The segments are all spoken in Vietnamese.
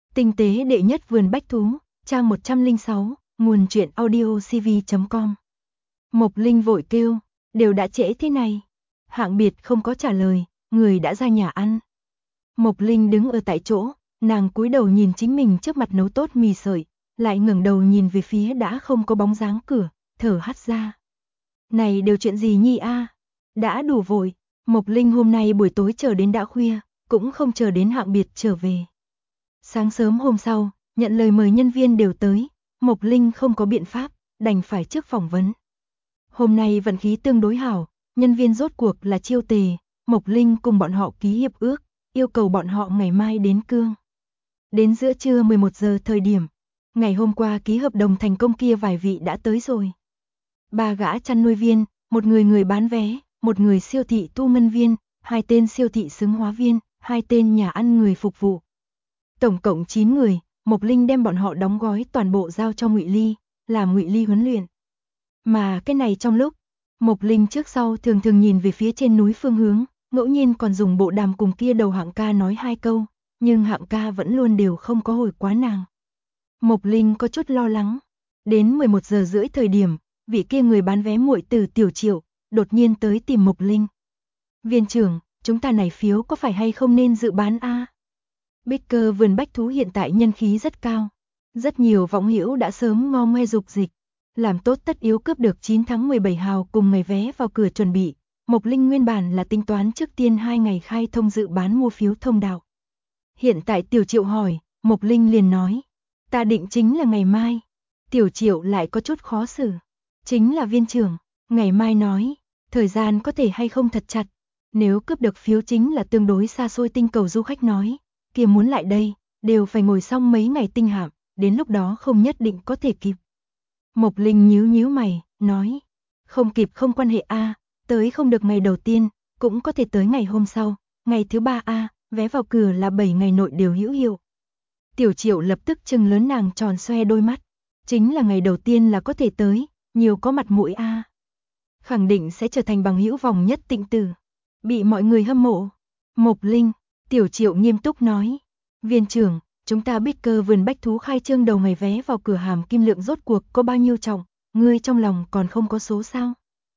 Tinh tế đệ nhất vườn bách thú, trang 106, nguồn truyện audiocv.com. Mộc Linh vội kêu, đều đã trễ thế này. Hạng Biệt không có trả lời, người đã ra nhà ăn. Mộc Linh đứng ở tại chỗ, nàng cúi đầu nhìn chính mình trước mặt nấu tốt mì sợi, lại ngẩng đầu nhìn về phía đã không có bóng dáng cửa, thở hắt ra. Này đều chuyện gì nhi a? Đã đủ vội, Mộc Linh hôm nay buổi tối chờ đến đã khuya, cũng không chờ đến Hạng Biệt trở về. Sáng sớm hôm sau, nhận lời mời nhân viên đều tới, Mộc Linh không có biện pháp, đành phải trước phỏng vấn. Hôm nay vận khí tương đối hảo, nhân viên rốt cuộc là Chiêu Tề, Mộc Linh cùng bọn họ ký hiệp ước, yêu cầu bọn họ ngày mai đến Cương. Đến giữa trưa 11 giờ thời điểm, ngày hôm qua ký hợp đồng thành công kia vài vị đã tới rồi. 3 gã chăn nuôi viên, một người bán vé, một người siêu thị thu ngân viên, 2 tên siêu thị xứng hóa viên, 2 tên nhà ăn người phục vụ. Tổng cộng 9 người, Mộc Linh đem bọn họ đóng gói toàn bộ giao cho Ngụy Ly, làm Ngụy Ly huấn luyện. Mà cái này trong lúc, Mộc Linh trước sau thường nhìn về phía trên núi phương hướng, ngẫu nhiên còn dùng bộ đàm cùng kia đầu Hạng ca nói 2 câu, nhưng Hạng ca vẫn luôn đều không có hồi quá nàng. Mộc Linh có chút lo lắng. Đến 11 giờ rưỡi thời điểm, vị kia người bán vé muội từ Tiểu Triệu, đột nhiên tới tìm Mộc Linh. Viên trưởng, chúng ta này phiếu có phải hay không nên dự bán a? Bicker vườn bách thú hiện tại nhân khí rất cao. Rất nhiều võng hữu đã sớm ngo ngoe dục dịch. Làm tốt tất yếu cướp được 9 tháng 17 hào cùng ngày vé vào cửa chuẩn bị. Mộc Linh nguyên bản là tính toán trước tiên 2 ngày khai thông dự bán mua phiếu thông đạo. Hiện tại Tiểu Triệu hỏi, Mộc Linh liền nói. Ta định chính là ngày mai. Tiểu Triệu lại có chút khó xử. Chính là viên trưởng, ngày mai nói, thời gian có thể hay không thật chặt. Nếu cướp được phiếu chính là tương đối xa xôi tinh cầu du khách nói. Kia muốn lại đây, đều phải ngồi xong mấy ngày tinh hạm, đến lúc đó không nhất định có thể kịp. Mộc Linh nhíu mày, nói, không kịp không quan hệ a, tới không được ngày đầu tiên, cũng có thể tới ngày hôm sau, ngày thứ 3 a, vé vào cửa là 7 ngày nội đều hữu hiệu. Tiểu Triệu lập tức trừng lớn nàng tròn xoe đôi mắt, chính là ngày đầu tiên là có thể tới, nhiều có mặt mũi a. Khẳng định sẽ trở thành bằng hữu vòng nhất tịnh tử, bị mọi người hâm mộ. Mộc Linh, Tiểu Triệu nghiêm túc nói, viên trưởng, chúng ta Bicker vườn bách thú khai trương đầu ngày vé vào cửa hàm kim lượng rốt cuộc có bao nhiêu trọng, ngươi trong lòng còn không có số sao?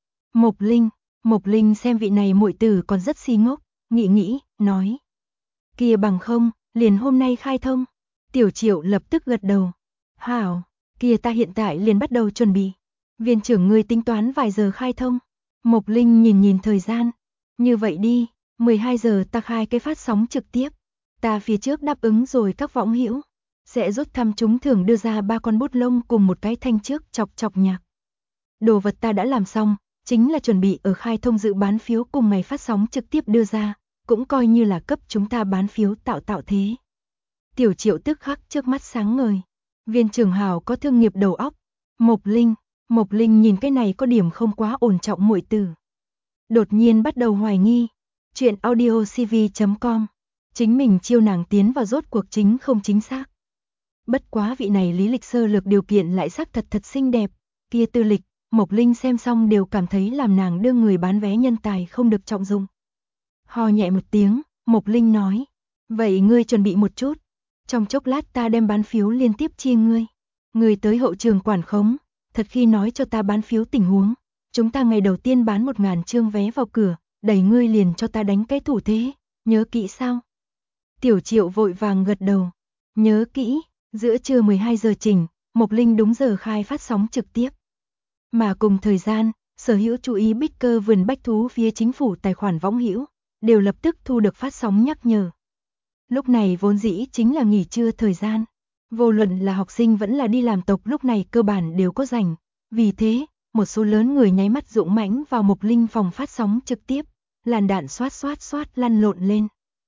Mộc Linh xem vị này muội tử còn rất si ngốc, nghĩ, nói. Kia bằng không, liền hôm nay khai thông. Tiểu Triệu lập tức gật đầu. Hảo, kia ta hiện tại liền bắt đầu chuẩn bị. Viên trưởng ngươi tính toán vài giờ khai thông. Mộc Linh nhìn thời gian. Như vậy đi, 12 giờ ta khai cái phát sóng trực tiếp. Ta phía trước đáp ứng rồi các võng hữu. Sẽ rút thăm trúng thưởng đưa ra 3 con bút lông cùng một cái thanh trước chọc nhạc. Đồ vật ta đã làm xong, chính là chuẩn bị ở khai thông dự bán phiếu cùng ngày phát sóng trực tiếp đưa ra, cũng coi như là cấp chúng ta bán phiếu tạo thế. Tiểu Triệu tức khắc trước mắt sáng ngời. Viên trưởng hào có thương nghiệp đầu óc. Mộc Linh nhìn cái này có điểm không quá ổn trọng muội tử. Đột nhiên bắt đầu hoài nghi. Chuyện audiocv.com. Chính mình chiêu nàng tiến vào rốt cuộc chính không chính xác. Bất quá vị này lý lịch sơ lược điều kiện lại sắc thật xinh đẹp. Kia tư lịch, Mộc Linh xem xong đều cảm thấy làm nàng đưa người bán vé nhân tài không được trọng dụng. Ho nhẹ một tiếng, Mộc Linh nói. Vậy ngươi chuẩn bị một chút. Trong chốc lát ta đem bán phiếu liên tiếp chia ngươi. Ngươi tới hậu trường quản khống, thật khi nói cho ta bán phiếu tình huống. Chúng ta ngày đầu tiên bán 1000 chương vé vào cửa, đẩy ngươi liền cho ta đánh cái thủ thế, nhớ kỹ sao? Tiểu Triệu vội vàng gật đầu. Nhớ kỹ, giữa trưa 12 giờ chỉnh, Mộc Linh đúng giờ khai phát sóng trực tiếp. Mà cùng thời gian, sở hữu chú ý Bicker vườn bách thú phía chính phủ tài khoản võng hữu, đều lập tức thu được phát sóng nhắc nhở. Lúc này vốn dĩ chính là nghỉ trưa thời gian. Vô luận là học sinh vẫn là đi làm tộc lúc này cơ bản đều có rảnh. Vì thế, một số lớn người nháy mắt dũng mãnh vào Mộc Linh phòng phát sóng trực tiếp. Làn đạn xoát lăn lộn lên.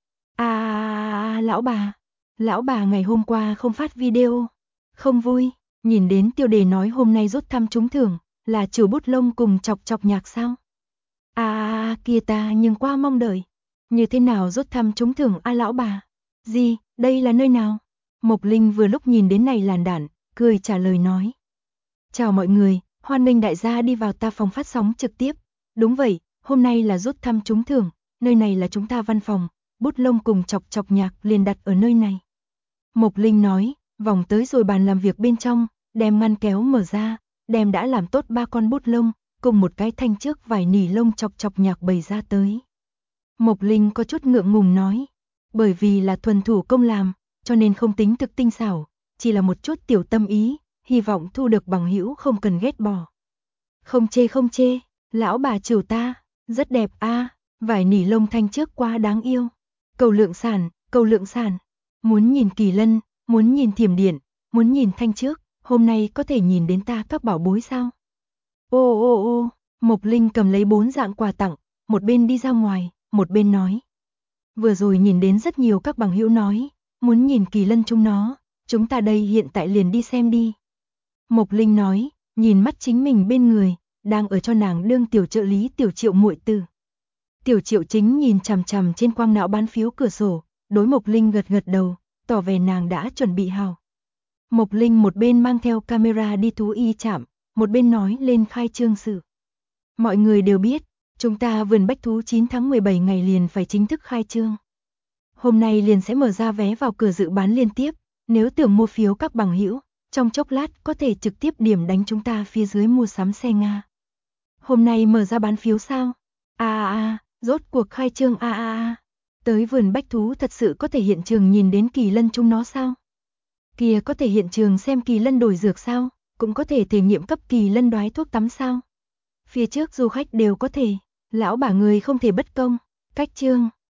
Lão bà ngày hôm qua không phát video. Không vui, nhìn đến tiêu đề nói hôm nay rút thăm trúng thưởng, là trừ bút lông cùng chọc nhạc sao? Kia ta nhưng qua mong đợi. Như thế nào rút thăm trúng thưởng lão bà? Gì, đây là nơi nào? Mộc Linh vừa lúc nhìn đến này làn đạn, cười trả lời nói. Chào mọi người, hoan nghênh đại gia đi vào ta phòng phát sóng trực tiếp. Đúng vậy, hôm nay là rút thăm trúng thưởng, nơi này là chúng ta văn phòng, bút lông cùng chọc nhạc liền đặt ở nơi này. Mộc Linh nói, vòng tới rồi bàn làm việc bên trong, đem ngăn kéo mở ra, đem đã làm tốt 3 con bút lông, cùng một cái thanh trước vải nỉ lông chọc chọc nhạc bày ra tới. Mộc Linh có chút ngượng ngùng nói, bởi vì là thuần thủ công làm, cho nên không tính thực tinh xảo, chỉ là một chút tiểu tâm ý, hy vọng thu được bằng hữu không cần ghét bỏ. Không chê, lão bà chiều ta, rất đẹp a, vải nỉ lông thanh trước quá đáng yêu. Cầu lượng sản, muốn nhìn Kỳ Lân, muốn nhìn Thiểm Điện, muốn nhìn thanh trước, hôm nay có thể nhìn đến ta các bảo bối sao? Ô, Mộc Linh cầm lấy 4 dạng quà tặng, một bên đi ra ngoài, một bên nói. Vừa rồi nhìn đến rất nhiều các bằng hữu nói, muốn nhìn Kỳ Lân chúng nó, chúng ta đây hiện tại liền đi xem đi. Mộc Linh nói, nhìn mắt chính mình bên người, đang ở cho nàng đương tiểu trợ lý Tiểu Triệu muội tử. Tiểu Triệu chính nhìn chằm chằm trên quang não bán phiếu cửa sổ, đối Mộc Linh gật gật đầu, tỏ vẻ nàng đã chuẩn bị hào. Mộc Linh một bên mang theo camera đi thú y trạm, một bên nói lên khai trương sự. Mọi người đều biết, chúng ta vườn bách thú 9 tháng 17 ngày liền phải chính thức khai trương. Hôm nay liền sẽ mở ra vé vào cửa dự bán liên tiếp, nếu tưởng mua phiếu các bằng hữu, trong chốc lát có thể trực tiếp điểm đánh chúng ta phía dưới mua sắm xe Nga. Hôm nay mở ra bán phiếu sao? Rốt cuộc khai trương Tới vườn bách thú thật sự có thể hiện trường nhìn đến Kỳ Lân chúng nó sao? Kia có thể hiện trường xem Kỳ Lân đổi dược sao? Cũng có thể thể nghiệm cấp Kỳ Lân đoái thuốc tắm sao? Phía trước du khách đều có thể, lão bà người không thể bất công. Cách trương